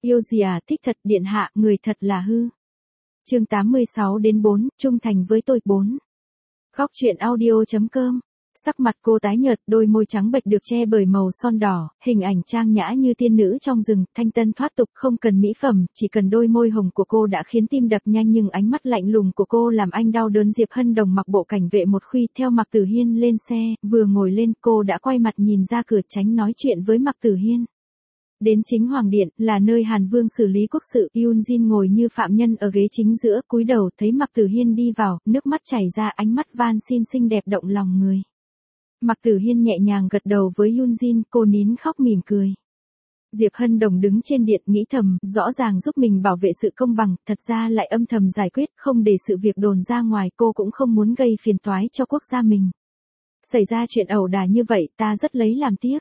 Yêu gì à, thích thật điện hạ, người thật là hư. Chương 86-4, trung thành với tôi 4. Góc truyện audio.com. Sắc mặt cô tái nhợt, đôi môi trắng bệch được che bởi màu son đỏ, hình ảnh trang nhã như tiên nữ trong rừng, thanh tân thoát tục, không cần mỹ phẩm, chỉ cần đôi môi hồng của cô đã khiến tim đập nhanh, nhưng ánh mắt lạnh lùng của cô làm anh đau đớn. Diệp Hân Đồng mặc bộ cảnh vệ một khuy theo Mạc Tử Hiên lên xe, vừa ngồi lên cô đã quay mặt nhìn ra cửa tránh nói chuyện với Mạc Tử Hiên. Đến chính hoàng điện, là nơi Hàn Vương xử lý quốc sự, Yoon Jin ngồi như phạm nhân ở ghế chính giữa, cúi đầu thấy Mạc Tử Hiên đi vào, nước mắt chảy ra, ánh mắt van xin xinh đẹp động lòng người. Mạc Tử Hiên nhẹ nhàng gật đầu với Yoon Jin, cô nín khóc mỉm cười. Diệp Hân Đồng đứng trên điện nghĩ thầm, rõ ràng giúp mình bảo vệ sự công bằng, thật ra lại âm thầm giải quyết, không để sự việc đồn ra ngoài, cô cũng không muốn gây phiền toái cho quốc gia mình. Xảy ra chuyện ẩu đả như vậy, ta rất lấy làm tiếc.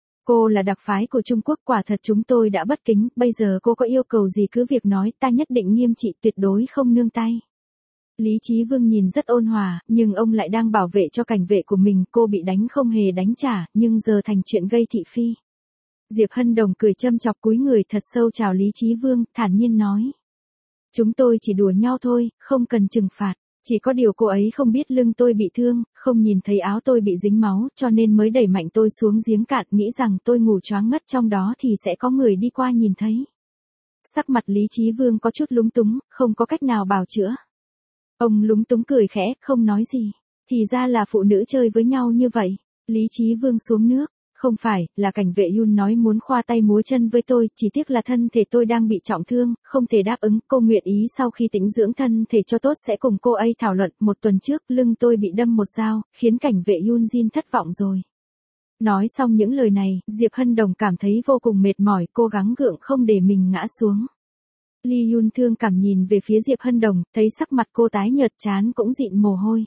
Cô là đặc phái của Trung Quốc, quả thật chúng tôi đã bất kính, bây giờ cô có yêu cầu gì cứ việc nói, ta nhất định nghiêm trị, tuyệt đối không nương tay. Lý Chí Vương nhìn rất ôn hòa, nhưng ông lại đang bảo vệ cho cảnh vệ của mình, cô bị đánh không hề đánh trả, nhưng giờ thành chuyện gây thị phi. Diệp Hân Đồng cười châm chọc cúi người thật sâu chào Lý Chí Vương, thản nhiên nói. Chúng tôi chỉ đùa nhau thôi, không cần trừng phạt. Chỉ có điều cô ấy không biết lưng tôi bị thương, không nhìn thấy áo tôi bị dính máu, cho nên mới đẩy mạnh tôi xuống giếng cạn, nghĩ rằng tôi ngủ choáng ngất trong đó thì sẽ có người đi qua nhìn thấy. Sắc mặt Lý Chí Vương có chút lúng túng, không có cách nào bào chữa. Ông lúng túng cười khẽ, không nói gì. Thì ra là phụ nữ chơi với nhau như vậy. Lý Chí Vương xuống nước. Không phải, là cảnh vệ Yoon nói muốn khoa tay múa chân với tôi, chỉ tiếc là thân thể tôi đang bị trọng thương, không thể đáp ứng. Cô nguyện ý sau khi tĩnh dưỡng thân thể cho tốt sẽ cùng cô ấy thảo luận. Một tuần trước, lưng tôi bị đâm một dao, khiến cảnh vệ Yoon Jin thất vọng rồi. Nói xong những lời này, Diệp Hân Đồng cảm thấy vô cùng mệt mỏi, cố gắng gượng không để mình ngã xuống. Lee Yoon thương cảm nhìn về phía Diệp Hân Đồng, thấy sắc mặt cô tái nhợt, trán cũng dịn mồ hôi.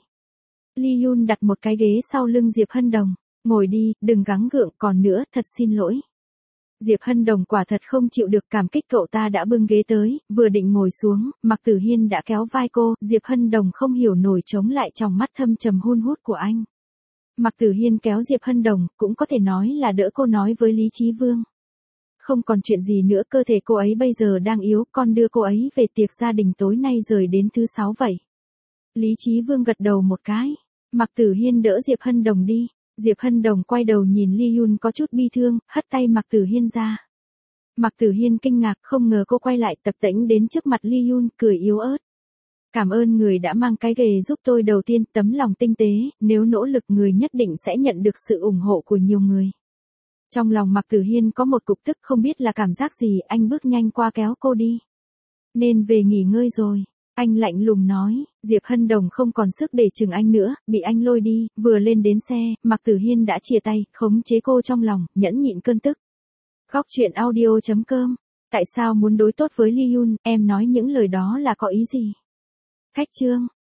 Lee Yoon đặt một cái ghế sau lưng Diệp Hân Đồng. Ngồi đi, đừng gắng gượng, còn nữa, thật xin lỗi. Diệp Hân Đồng quả thật không chịu được, cảm kích cậu ta đã bưng ghế tới, vừa định ngồi xuống, Mạc Tử Hiên đã kéo vai cô, Diệp Hân Đồng không hiểu nổi chống lại trong mắt thâm trầm hun hút của anh. Mạc Tử Hiên kéo Diệp Hân Đồng, cũng có thể nói là đỡ cô nói với Lý Chí Vương. Không còn chuyện gì nữa, cơ thể cô ấy bây giờ đang yếu, con đưa cô ấy về tiệc gia đình tối nay rời đến thứ 6 vậy. Lý Chí Vương gật đầu một cái, Mạc Tử Hiên đỡ Diệp Hân Đồng đi. Diệp Hân Đồng quay đầu nhìn Lee Yoon có chút bi thương, hất tay Mạc Tử Hiên ra. Mạc Tử Hiên kinh ngạc, không ngờ cô quay lại, tập tễnh đến trước mặt Lee Yoon, cười yếu ớt. Cảm ơn người đã mang cái ghề giúp tôi đầu tiên, tấm lòng tinh tế, nếu nỗ lực người nhất định sẽ nhận được sự ủng hộ của nhiều người. Trong lòng Mạc Tử Hiên có một cục tức, không biết là cảm giác gì, anh bước nhanh qua kéo cô đi. Nên về nghỉ ngơi rồi. Anh lạnh lùng nói, Diệp Hân Đồng không còn sức để chừng anh nữa, bị anh lôi đi, vừa lên đến xe, Mạc Tử Hiên đã chìa tay, khống chế cô trong lòng, nhẫn nhịn cơn tức. Góc truyện audio.com. Tại sao muốn đối tốt với Lee Yoon, em nói những lời đó là có ý gì? Khách chương.